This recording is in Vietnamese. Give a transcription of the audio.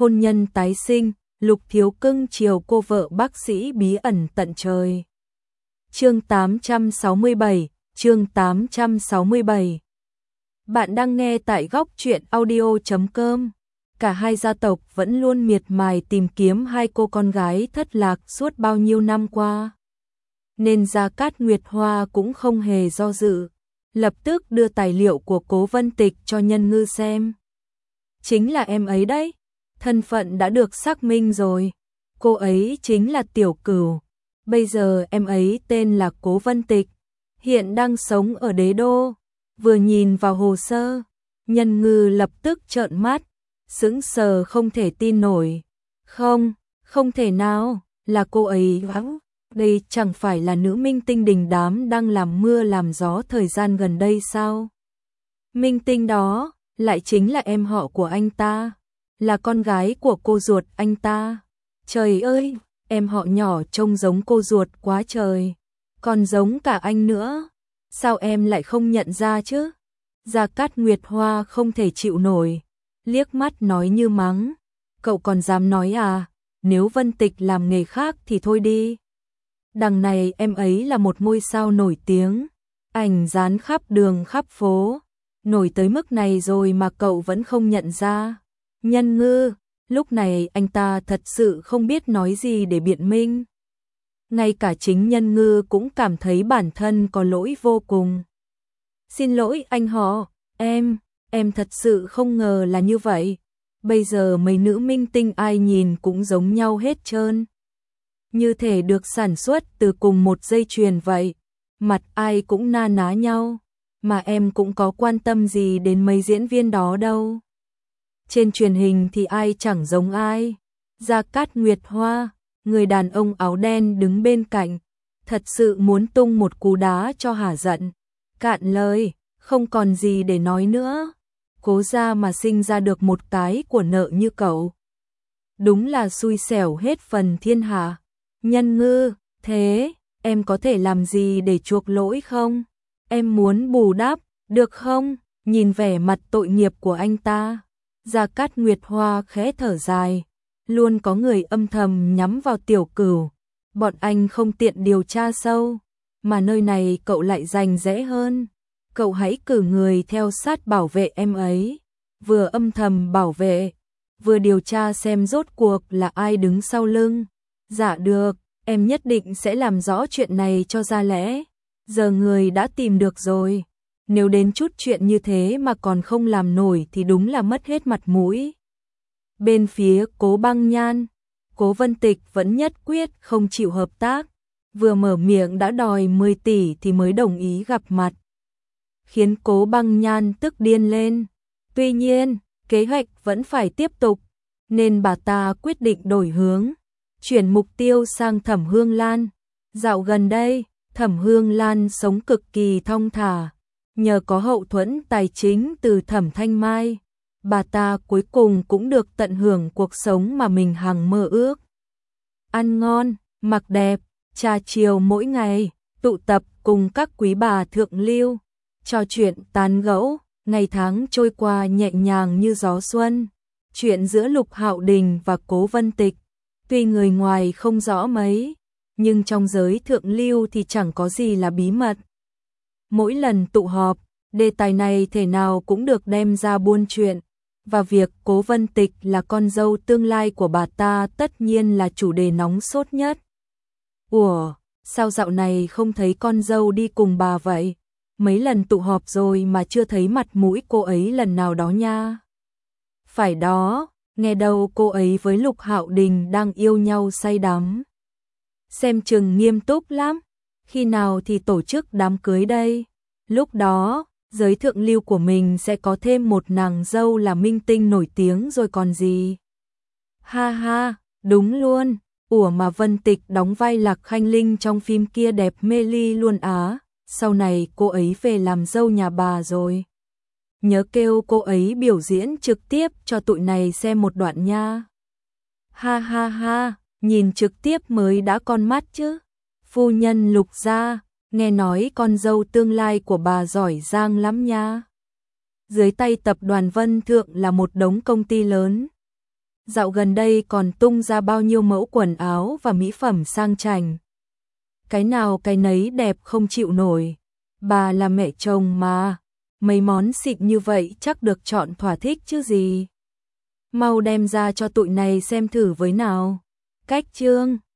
hôn nhân tái sinh, Lục Thiếu cưng chiều cô vợ bác sĩ bí ẩn tận trời. Chương 867, chương 867. Bạn đang nghe tại góc truyện audio.com. Cả hai gia tộc vẫn luôn miệt mài tìm kiếm hai cô con gái thất lạc suốt bao nhiêu năm qua. Nên Gia Cát Nguyệt Hoa cũng không hề do dự, lập tức đưa tài liệu của Cố Vân Tịch cho Nhân Ngư xem. Chính là em ấy đấy, thân phận đã được xác minh rồi, cô ấy chính là Tiểu Cửu. Bây giờ em ấy tên là Cố Vân Tịch, hiện đang sống ở Đế Đô. Vừa nhìn vào hồ sơ, Nhân Ngư lập tức trợn mắt, sững sờ không thể tin nổi. Không thể nào, là cô ấy. Đây chẳng phải là nữ minh tinh đình đám đang làm mưa làm gió thời gian gần đây sao? Minh tinh đó lại chính là em họ của anh ta, là con gái của cô ruột anh ta. Trời ơi, em họ nhỏ trông giống cô ruột quá trời, còn giống cả anh nữa. Sao em lại không nhận ra chứ? Gia Cát Nguyệt Hoa không thể chịu nổi, liếc mắt nói như mắng. Cậu còn dám nói à? Nếu Vân Tịch làm nghề khác thì thôi đi. Đằng này em ấy là một ngôi sao nổi tiếng, ảnh dán khắp đường khắp phố, nổi tới mức này rồi mà cậu vẫn không nhận ra. Nhân Ngư, lúc này anh ta thật sự không biết nói gì để biện minh. Ngay cả chính Nhân Ngư cũng cảm thấy bản thân có lỗi vô cùng. Xin lỗi anh họ, em thật sự không ngờ là như vậy. Bây giờ mấy nữ minh tinh ai nhìn cũng giống nhau hết trơn, như thể được sản xuất từ cùng một dây chuyền vậy, mặt ai cũng na ná nhau, mà em cũng có quan tâm gì đến mấy diễn viên đó đâu. Trên truyền hình thì ai chẳng giống ai. Gia Cát Nguyệt Hoa, người đàn ông áo đen đứng bên cạnh, thật sự muốn tung một cú đá cho hả giận. Cạn lời, không còn gì để nói nữa. Cố ra mà sinh ra được một cái của nợ như cậu, đúng là xui xẻo hết phần thiên hạ. Nhân Ngư, thế em có thể làm gì để chuộc lỗi không? Em muốn bù đắp, được không? Nhìn vẻ mặt tội nghiệp của anh ta, Gia Cát Nguyệt Hoa khẽ thở dài. Luôn có người âm thầm nhắm vào Tiểu Cửu, bọn anh không tiện điều tra sâu, mà nơi này cậu lại rành rẽ hơn. Cậu hãy cử người theo sát bảo vệ em ấy, vừa âm thầm bảo vệ, vừa điều tra xem rốt cuộc là ai đứng sau lưng. Dạ được, em nhất định sẽ làm rõ chuyện này cho ra lẽ. Giờ người đã tìm được rồi, nếu đến chút chuyện như thế mà còn không làm nổi thì đúng là mất hết mặt mũi. Bên phía Cố Băng Nhan, Cố Vân Tịch vẫn nhất quyết không chịu hợp tác, vừa mở miệng đã đòi 10 tỷ thì mới đồng ý gặp mặt, khiến Cố Băng Nhan tức điên lên. Tuy nhiên, kế hoạch vẫn phải tiếp tục, nên bà ta quyết định đổi hướng, chuyển mục tiêu sang Thẩm Hương Lan. Dạo gần đây, Thẩm Hương Lan sống cực kỳ thong thả, nhờ có hậu thuẫn tài chính từ Thẩm Thanh Mai, bà ta cuối cùng cũng được tận hưởng cuộc sống mà mình hằng mơ ước. Ăn ngon, mặc đẹp, trà chiều mỗi ngày, tụ tập cùng các quý bà thượng lưu, trò chuyện tán gẫu, ngày tháng trôi qua nhẹ nhàng như gió xuân. Chuyện giữa Lục Hạo Đình và Cố Vân Tịch, tuy người ngoài không rõ mấy, nhưng trong giới thượng lưu thì chẳng có gì là bí mật. Mỗi lần tụ họp, đề tài này thể nào cũng được đem ra buôn chuyện, và việc Cố Vân Tịch là con dâu tương lai của bà ta tất nhiên là chủ đề nóng sốt nhất. Ủa, sao dạo này không thấy con dâu đi cùng bà vậy? Mấy lần tụ họp rồi mà chưa thấy mặt mũi cô ấy lần nào đó nha. Phải đó, nghe đâu cô ấy với Lục Hạo Đình đang yêu nhau say đắm. Xem chừng nghiêm túc lắm, khi nào thì tổ chức đám cưới đây? Lúc đó, giới thượng lưu của mình sẽ có thêm một nàng dâu là minh tinh nổi tiếng rồi còn gì. Ha ha, đúng luôn, ủa mà Vân Tịch đóng vai Lạc Khanh Linh trong phim kia đẹp mê ly luôn á, sau này cô ấy về làm dâu nhà bà rồi. Nhớ kêu cô ấy biểu diễn trực tiếp cho tụi này xem một đoạn nha. Ha ha ha, nhìn trực tiếp mới đã con mắt chứ. Phu nhân Lục gia, nghe nói con dâu tương lai của bà giỏi giang lắm nha. Dưới tay tập đoàn Vân Thượng là một đống công ty lớn. Dạo gần đây còn tung ra bao nhiêu mẫu quần áo và mỹ phẩm sang chảnh. Cái nào cái nấy đẹp không chịu nổi. Bà là mẹ chồng mà, mấy món xịn như vậy chắc được chọn thỏa thích chứ gì. Mau đem ra cho tụi này xem thử với nào. Cách chương